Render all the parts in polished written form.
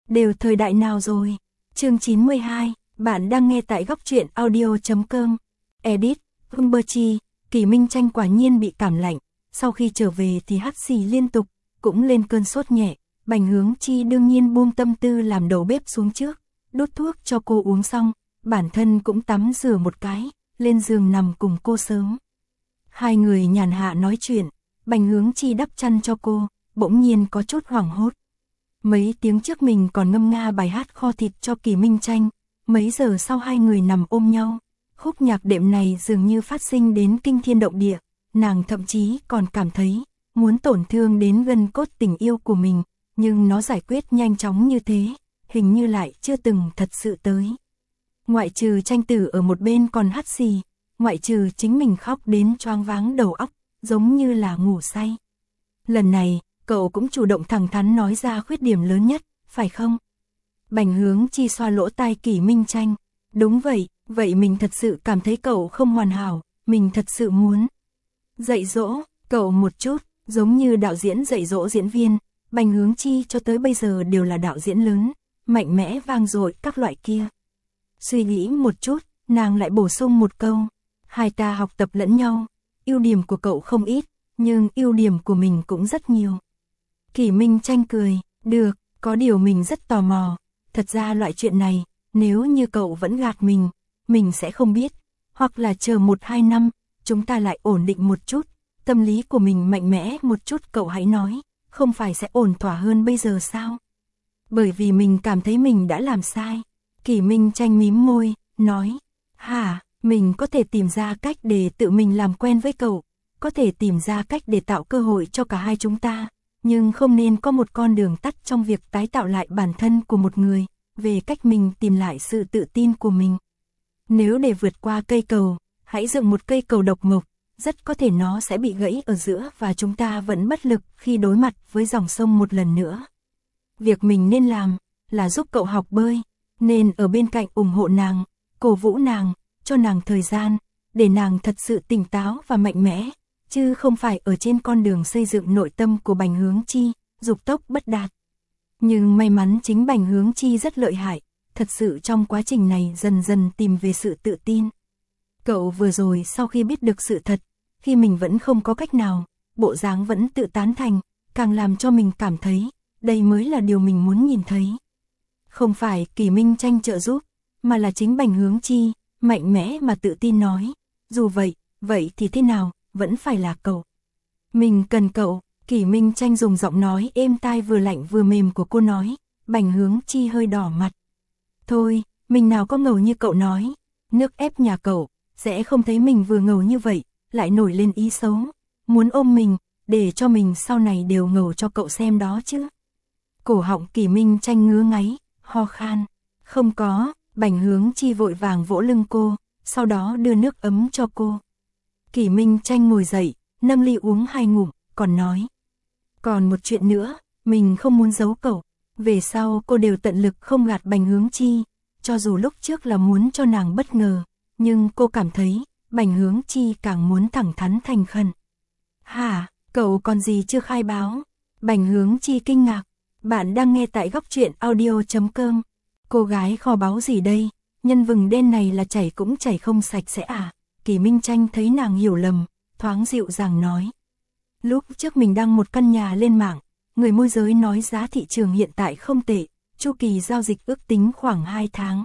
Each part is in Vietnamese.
đều thời đại nào rồi. Chương 92, bạn đang nghe tại góc truyện audio.com. Edit, Humberchi, Kỳ Minh Tranh quả nhiên bị cảm lạnh, sau khi trở về thì hắt xì liên tục, cũng lên cơn sốt nhẹ. Bành Hướng Chi đương nhiên buông tâm tư làm đầu bếp xuống trước, đút thuốc cho cô uống xong, bản thân cũng tắm rửa một cái, lên giường nằm cùng cô sớm. Hai người nhàn hạ nói chuyện, Bành Hướng Chi đắp chăn cho cô, bỗng nhiên có chút hoảng hốt. Mấy tiếng trước mình còn ngâm nga bài hát kho thịt cho Kỳ Minh Tranh, mấy giờ sau hai người nằm ôm nhau. Khúc nhạc đệm này dường như phát sinh đến kinh thiên động địa, nàng thậm chí còn cảm thấy muốn tổn thương đến gân cốt tình yêu của mình, nhưng nó giải quyết nhanh chóng như thế, hình như lại chưa từng thật sự tới. Ngoại trừ Tranh Tử ở một bên còn hắt xì, ngoại trừ chính mình khóc đến choáng váng đầu óc, giống như là ngủ say. Lần này, cậu cũng chủ động thẳng thắn nói ra khuyết điểm lớn nhất, phải không? Bành Hướng Chi xoa lỗ tai Kỳ Minh Tranh. Đúng vậy, vậy mình thật sự cảm thấy cậu không hoàn hảo, mình thật sự muốn dạy dỗ cậu một chút, giống như đạo diễn dạy dỗ diễn viên. Bành Hướng Chi cho tới bây giờ đều là đạo diễn lớn, mạnh mẽ vang dội các loại kia. Suy nghĩ một chút, nàng lại bổ sung một câu, hai ta học tập lẫn nhau, ưu điểm của cậu không ít, nhưng ưu điểm của mình cũng rất nhiều. Kỳ Minh Tranh cười, được, có điều mình rất tò mò, thật ra loại chuyện này, nếu như cậu vẫn gạt mình sẽ không biết, hoặc là chờ 1-2 năm, chúng ta lại ổn định một chút, tâm lý của mình mạnh mẽ một chút cậu hãy nói, không phải sẽ ổn thỏa hơn bây giờ sao? Bởi vì mình cảm thấy mình đã làm sai. Kỳ Minh Tranh mím môi, nói, hả, mình có thể tìm ra cách để tự mình làm quen với cậu, có thể tìm ra cách để tạo cơ hội cho cả hai chúng ta, nhưng không nên có một con đường tắt trong việc tái tạo lại bản thân của một người, về cách mình tìm lại sự tự tin của mình. Nếu để vượt qua cây cầu, hãy dựng một cây cầu độc mộc, rất có thể nó sẽ bị gãy ở giữa và chúng ta vẫn bất lực khi đối mặt với dòng sông một lần nữa. Việc mình nên làm là giúp cậu học bơi, nên ở bên cạnh ủng hộ nàng, cổ vũ nàng, cho nàng thời gian, để nàng thật sự tỉnh táo và mạnh mẽ, chứ không phải ở trên con đường xây dựng nội tâm của Bành Hướng Chi, dục tốc bất đạt. Nhưng may mắn chính Bành Hướng Chi rất lợi hại, thật sự trong quá trình này dần dần tìm về sự tự tin. Cậu vừa rồi sau khi biết được sự thật, khi mình vẫn không có cách nào, bộ dáng vẫn tự tán thành, càng làm cho mình cảm thấy, đây mới là điều mình muốn nhìn thấy. Không phải Kỳ Minh Tranh trợ giúp, mà là chính Bành Hướng Chi, mạnh mẽ mà tự tin nói, dù vậy thì thế nào, vẫn phải là cậu. Mình cần cậu. Kỳ Minh Tranh dùng giọng nói êm tai vừa lạnh vừa mềm của cô nói. Bành Hướng Chi hơi đỏ mặt. Thôi, mình nào có ngầu như cậu nói, nước ép nhà cậu, sẽ không thấy mình vừa ngầu như vậy, lại nổi lên ý xấu, muốn ôm mình, để cho mình sau này đều ngầu cho cậu xem đó chứ. Cổ họng Kỳ Minh Tranh ngứa ngáy, ho khan. Không có, Bành Hướng Chi vội vàng vỗ lưng cô, sau đó đưa nước ấm cho cô. Kỳ Minh Tranh ngồi dậy, nâng ly uống 2 ngụm, còn nói. Còn một chuyện nữa, mình không muốn giấu cậu. Về sau cô đều tận lực không gạt Bành Hướng Chi, cho dù lúc trước là muốn cho nàng bất ngờ, nhưng cô cảm thấy, Bành Hướng Chi càng muốn thẳng thắn thành khẩn. Hả, cậu còn gì chưa khai báo? Bành Hướng Chi kinh ngạc. Bạn đang nghe tại góc truyện audio.com. Cô gái kho báu gì đây? Nhân vừng đen này là chảy cũng chảy không sạch sẽ à? Kỳ Minh Tranh thấy nàng hiểu lầm, thoáng dịu dàng nói. Lúc trước mình đăng một căn nhà lên mạng, người môi giới nói giá thị trường hiện tại không tệ, chu kỳ giao dịch ước tính khoảng 2 tháng.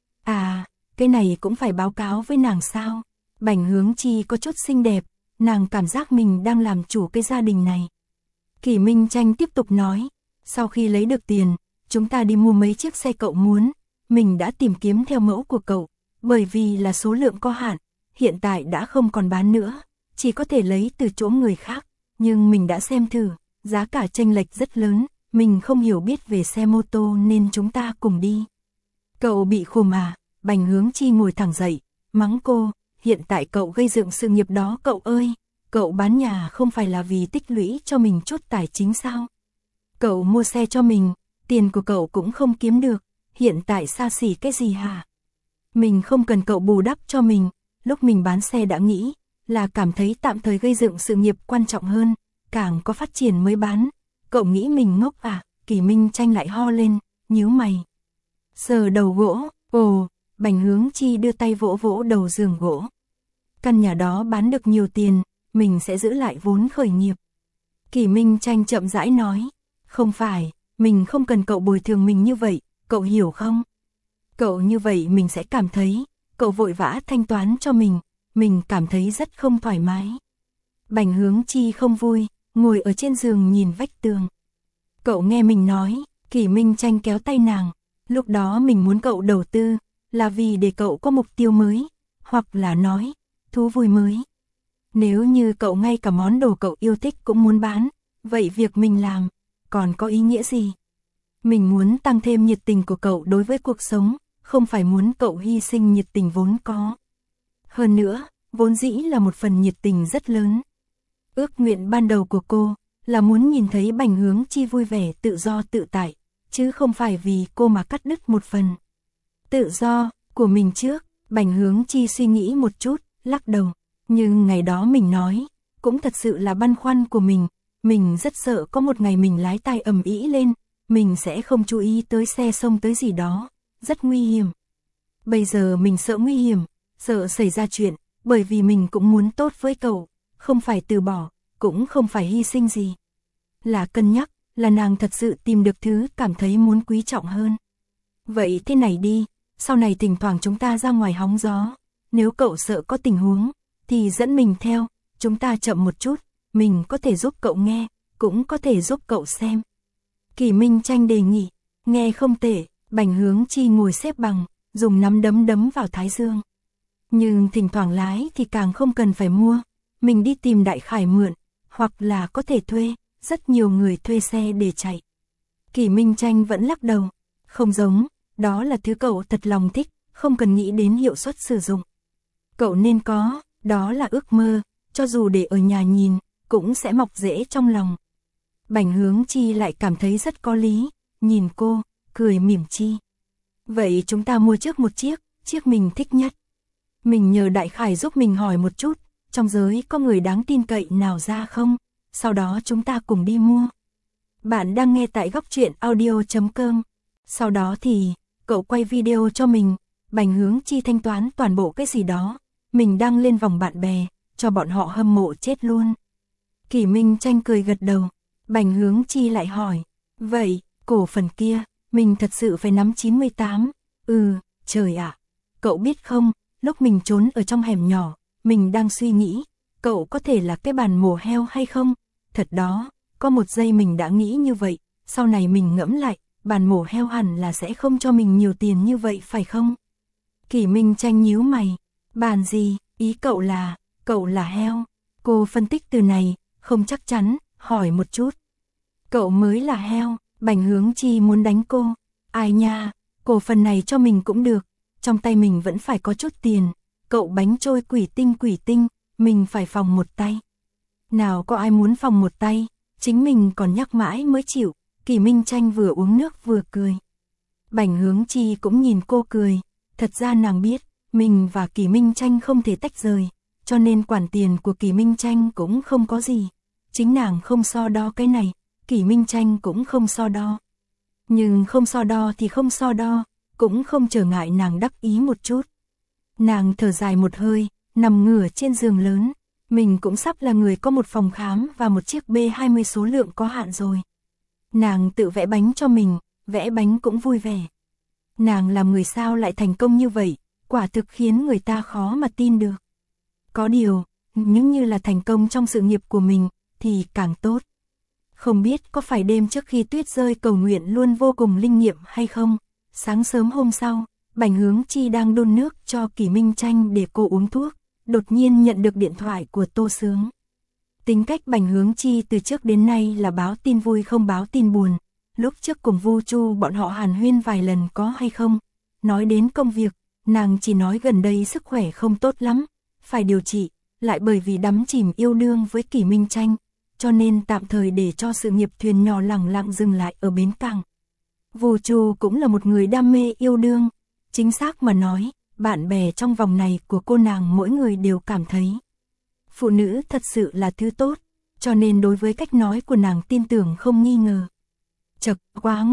À, cái này cũng phải báo cáo với nàng sao? Bành Hướng Chi có chút xinh đẹp, nàng cảm giác mình đang làm chủ cái gia đình này. Kỳ Minh Tranh tiếp tục nói, sau khi lấy được tiền, chúng ta đi mua mấy chiếc xe cậu muốn, mình đã tìm kiếm theo mẫu của cậu, bởi vì là số lượng có hạn, hiện tại đã không còn bán nữa, chỉ có thể lấy từ chỗ người khác, nhưng mình đã xem thử, giá cả chênh lệch rất lớn, mình không hiểu biết về xe mô tô nên chúng ta cùng đi. Cậu bị khùng à? Bành Hướng Chi ngồi thẳng dậy, mắng cô, hiện tại cậu gây dựng sự nghiệp đó cậu ơi, cậu bán nhà không phải là vì tích lũy cho mình chút tài chính sao? Cậu mua xe cho mình, tiền của cậu cũng không kiếm được, hiện tại xa xỉ cái gì hả? Mình không cần cậu bù đắp cho mình, lúc mình bán xe đã nghĩ, là cảm thấy tạm thời gây dựng sự nghiệp quan trọng hơn, càng có phát triển mới bán. Cậu nghĩ mình ngốc à? Kỳ Minh Tranh lại ho lên, nhíu mày. Sờ đầu gỗ, ồ, Bành Hướng Chi đưa tay vỗ vỗ đầu giường gỗ. Căn nhà đó bán được nhiều tiền, mình sẽ giữ lại vốn khởi nghiệp. Kỷ Minh Tranh chậm rãi nói, không phải, mình không cần cậu bồi thường mình như vậy, cậu hiểu không? Cậu như vậy mình sẽ cảm thấy, cậu vội vã thanh toán cho mình cảm thấy rất không thoải mái. Bành Hướng Chi không vui, ngồi ở trên giường nhìn vách tường. Cậu nghe mình nói, Kỷ Minh Tranh kéo tay nàng, lúc đó mình muốn cậu đầu tư, là vì để cậu có mục tiêu mới, hoặc là nói, thú vui mới. Nếu như cậu ngay cả món đồ cậu yêu thích cũng muốn bán, vậy việc mình làm, còn có ý nghĩa gì? Mình muốn tăng thêm nhiệt tình của cậu đối với cuộc sống, không phải muốn cậu hy sinh nhiệt tình vốn có. Hơn nữa, vốn dĩ là một phần nhiệt tình rất lớn. Ước nguyện ban đầu của cô là muốn nhìn thấy Bành Hướng Chi vui vẻ tự do tự tại, chứ không phải vì cô mà cắt đứt một phần. Tự do của mình trước, Bành Hướng Chi suy nghĩ một chút, lắc đầu. Nhưng ngày đó mình nói, cũng thật sự là băn khoăn của mình rất sợ có một ngày mình lái tay ầm ĩ lên, mình sẽ không chú ý tới xe xông tới gì đó, rất nguy hiểm. Bây giờ mình sợ nguy hiểm, sợ xảy ra chuyện, bởi vì mình cũng muốn tốt với cậu, không phải từ bỏ, cũng không phải hy sinh gì. Là cân nhắc, là nàng thật sự tìm được thứ cảm thấy muốn quý trọng hơn. Vậy thế này đi, sau này thỉnh thoảng chúng ta ra ngoài hóng gió, nếu cậu sợ có tình huống, thì dẫn mình theo, chúng ta chậm một chút, mình có thể giúp cậu nghe, cũng có thể giúp cậu xem. Kỷ Minh Tranh đề nghị, nghe không tệ, Bành Hướng Chi ngồi xếp bằng, dùng nắm đấm đấm vào thái dương. Nhưng thỉnh thoảng lái thì càng không cần phải mua, mình đi tìm Đại Khải mượn, hoặc là có thể thuê, rất nhiều người thuê xe để chạy. Kỷ Minh Tranh vẫn lắc đầu, không giống, đó là thứ cậu thật lòng thích, không cần nghĩ đến hiệu suất sử dụng. Cậu nên có, đó là ước mơ, cho dù để ở nhà nhìn, cũng sẽ mọc rễ trong lòng. Bành Hướng Chi lại cảm thấy rất có lý, nhìn cô, cười mỉm chi. Vậy chúng ta mua trước một chiếc mình thích nhất. Mình nhờ Đại Khải giúp mình hỏi một chút, trong giới có người đáng tin cậy nào ra không, sau đó chúng ta cùng đi mua. Bạn đang nghe tại Góc Truyện Audio.com. Sau đó thì, cậu quay video cho mình, Bành Hướng Chi thanh toán toàn bộ cái gì đó, mình đăng lên vòng bạn bè, cho bọn họ hâm mộ chết luôn. Kỷ Minh Tranh cười gật đầu, Bành Hướng Chi lại hỏi, vậy, cổ phần kia, mình thật sự phải nắm 98, trời ạ, cậu biết không, lúc mình trốn ở trong hẻm nhỏ, mình đang suy nghĩ, cậu có thể là cái bàn mổ heo hay không, thật đó, có một giây mình đã nghĩ như vậy, sau này mình ngẫm lại, bàn mổ heo hẳn là sẽ không cho mình nhiều tiền như vậy phải không? Kỷ Minh Tranh nhíu mày, bàn gì, ý cậu là heo, cô phân tích từ này, không chắc chắn, hỏi một chút. Cậu mới là heo, Bành Hướng Chi muốn đánh cô, ai nha, cổ phần này cho mình cũng được, trong tay mình vẫn phải có chút tiền, cậu bánh trôi quỷ tinh, mình phải phòng một tay. Nào có ai muốn phòng một tay, chính mình còn nhắc mãi mới chịu, Kỷ Minh Tranh vừa uống nước vừa cười. Bành Hướng Chi cũng nhìn cô cười, thật ra nàng biết, mình và Kỷ Minh Tranh không thể tách rời, cho nên quản tiền của Kỷ Minh Tranh cũng không có gì. Chính nàng không so đo cái này, Kỷ Minh Tranh cũng không so đo. Nhưng không so đo thì không so đo, cũng không trở ngại nàng đắc ý một chút. Nàng thở dài một hơi, nằm ngửa trên giường lớn, mình cũng sắp là người có một phòng khám và một chiếc B20 số lượng có hạn rồi. Nàng tự vẽ bánh cho mình, vẽ bánh cũng vui vẻ. Nàng làm người sao lại thành công như vậy, quả thực khiến người ta khó mà tin được. Có điều, nhưng như là thành công trong sự nghiệp của mình, thì càng tốt. Không biết có phải đêm trước khi tuyết rơi cầu nguyện luôn vô cùng linh nghiệm hay không? Sáng sớm hôm sau, Bành Hướng Chi đang đun nước cho Kỷ Minh Tranh để cô uống thuốc, đột nhiên nhận được điện thoại của Tô Sướng. Tính cách Bành Hướng Chi từ trước đến nay là báo tin vui không báo tin buồn. Lúc trước cùng Vu Chu bọn họ hàn huyên vài lần có hay không. Nói đến công việc, nàng chỉ nói gần đây sức khỏe không tốt lắm, phải điều trị, lại bởi vì đắm chìm yêu đương với Kỷ Minh Tranh, cho nên tạm thời để cho sự nghiệp thuyền nhỏ lẳng lặng dừng lại ở bến cảng. Vu Chu cũng là một người đam mê yêu đương, chính xác mà nói, bạn bè trong vòng này của cô nàng mỗi người đều cảm thấy phụ nữ thật sự là thứ tốt, cho nên đối với cách nói của nàng tin tưởng không nghi ngờ. Chật, quá ngốc,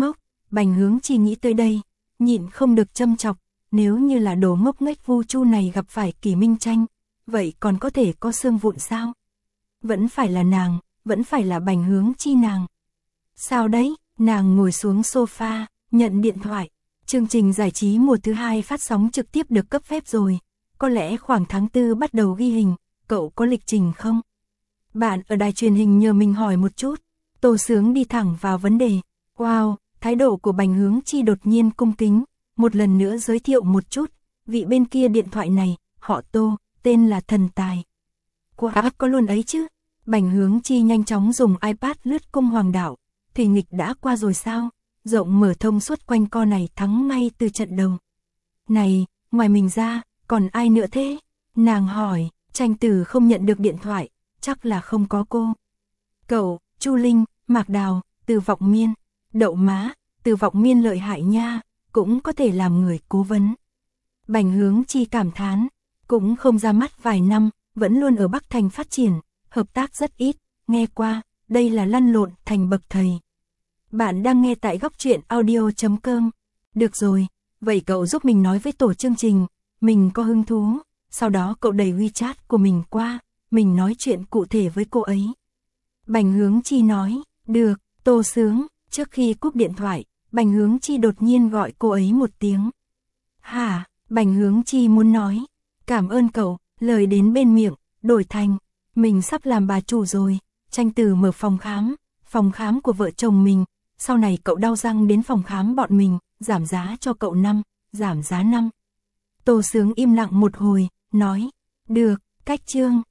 Bành Hướng Chi nghĩ tới đây, nhịn không được châm chọc, nếu như là đồ ngốc nghếch Vu Chu này gặp phải Kỷ Minh Tranh, vậy còn có thể có xương vụn sao? Vẫn phải là nàng, vẫn phải là Bành Hướng Chi nàng. Sao đấy? Nàng ngồi xuống sofa, nhận điện thoại. Chương trình giải trí mùa thứ 2 phát sóng trực tiếp được cấp phép rồi. Có lẽ khoảng tháng 4 bắt đầu ghi hình, cậu có lịch trình không? Bạn ở đài truyền hình nhờ mình hỏi một chút. Tô Sướng đi thẳng vào vấn đề. Wow, thái độ của Bành Hướng Chi đột nhiên cung kính. Một lần nữa giới thiệu một chút, vị bên kia điện thoại này, họ Tô, tên là Thần Tài. Quá có luôn ấy chứ. Bành Hướng Chi nhanh chóng dùng iPad lướt cung hoàng đảo. Thủy nghịch đã qua rồi sao? Rộng mở thông suốt quanh co này thắng ngay từ trận đầu. Này, ngoài mình ra, còn ai nữa thế? Nàng hỏi, Tranh Tử không nhận được điện thoại, chắc là không có cô. Cậu, Chu Linh, Mạc Đào, Từ Vọng Miên, Đậu má, Từ Vọng Miên lợi hại nha, cũng có thể làm người cố vấn. Bành Hướng Chi cảm thán, cũng không ra mắt vài năm, vẫn luôn ở Bắc Thành phát triển, hợp tác rất ít, nghe qua, đây là lăn lộn thành bậc thầy. Bạn đang nghe tại góc truyện audio.com. Được rồi, vậy cậu giúp mình nói với tổ chương trình, mình có hứng thú, sau đó cậu đẩy WeChat của mình qua, mình nói chuyện cụ thể với cô ấy. Bành Hướng Chi nói, được, Tô Sướng. Trước khi cúp điện thoại, Bành Hướng Chi đột nhiên gọi cô ấy một tiếng. Hả? Bành Hướng Chi muốn nói, cảm ơn cậu, lời đến bên miệng, đổi thành, mình sắp làm bà chủ rồi. Tranh Tử mở phòng khám của vợ chồng mình, sau này cậu đau răng đến phòng khám bọn mình, giảm giá cho cậu 5, giảm giá 5. Tô Sướng im lặng một hồi, nói, được, cách chương.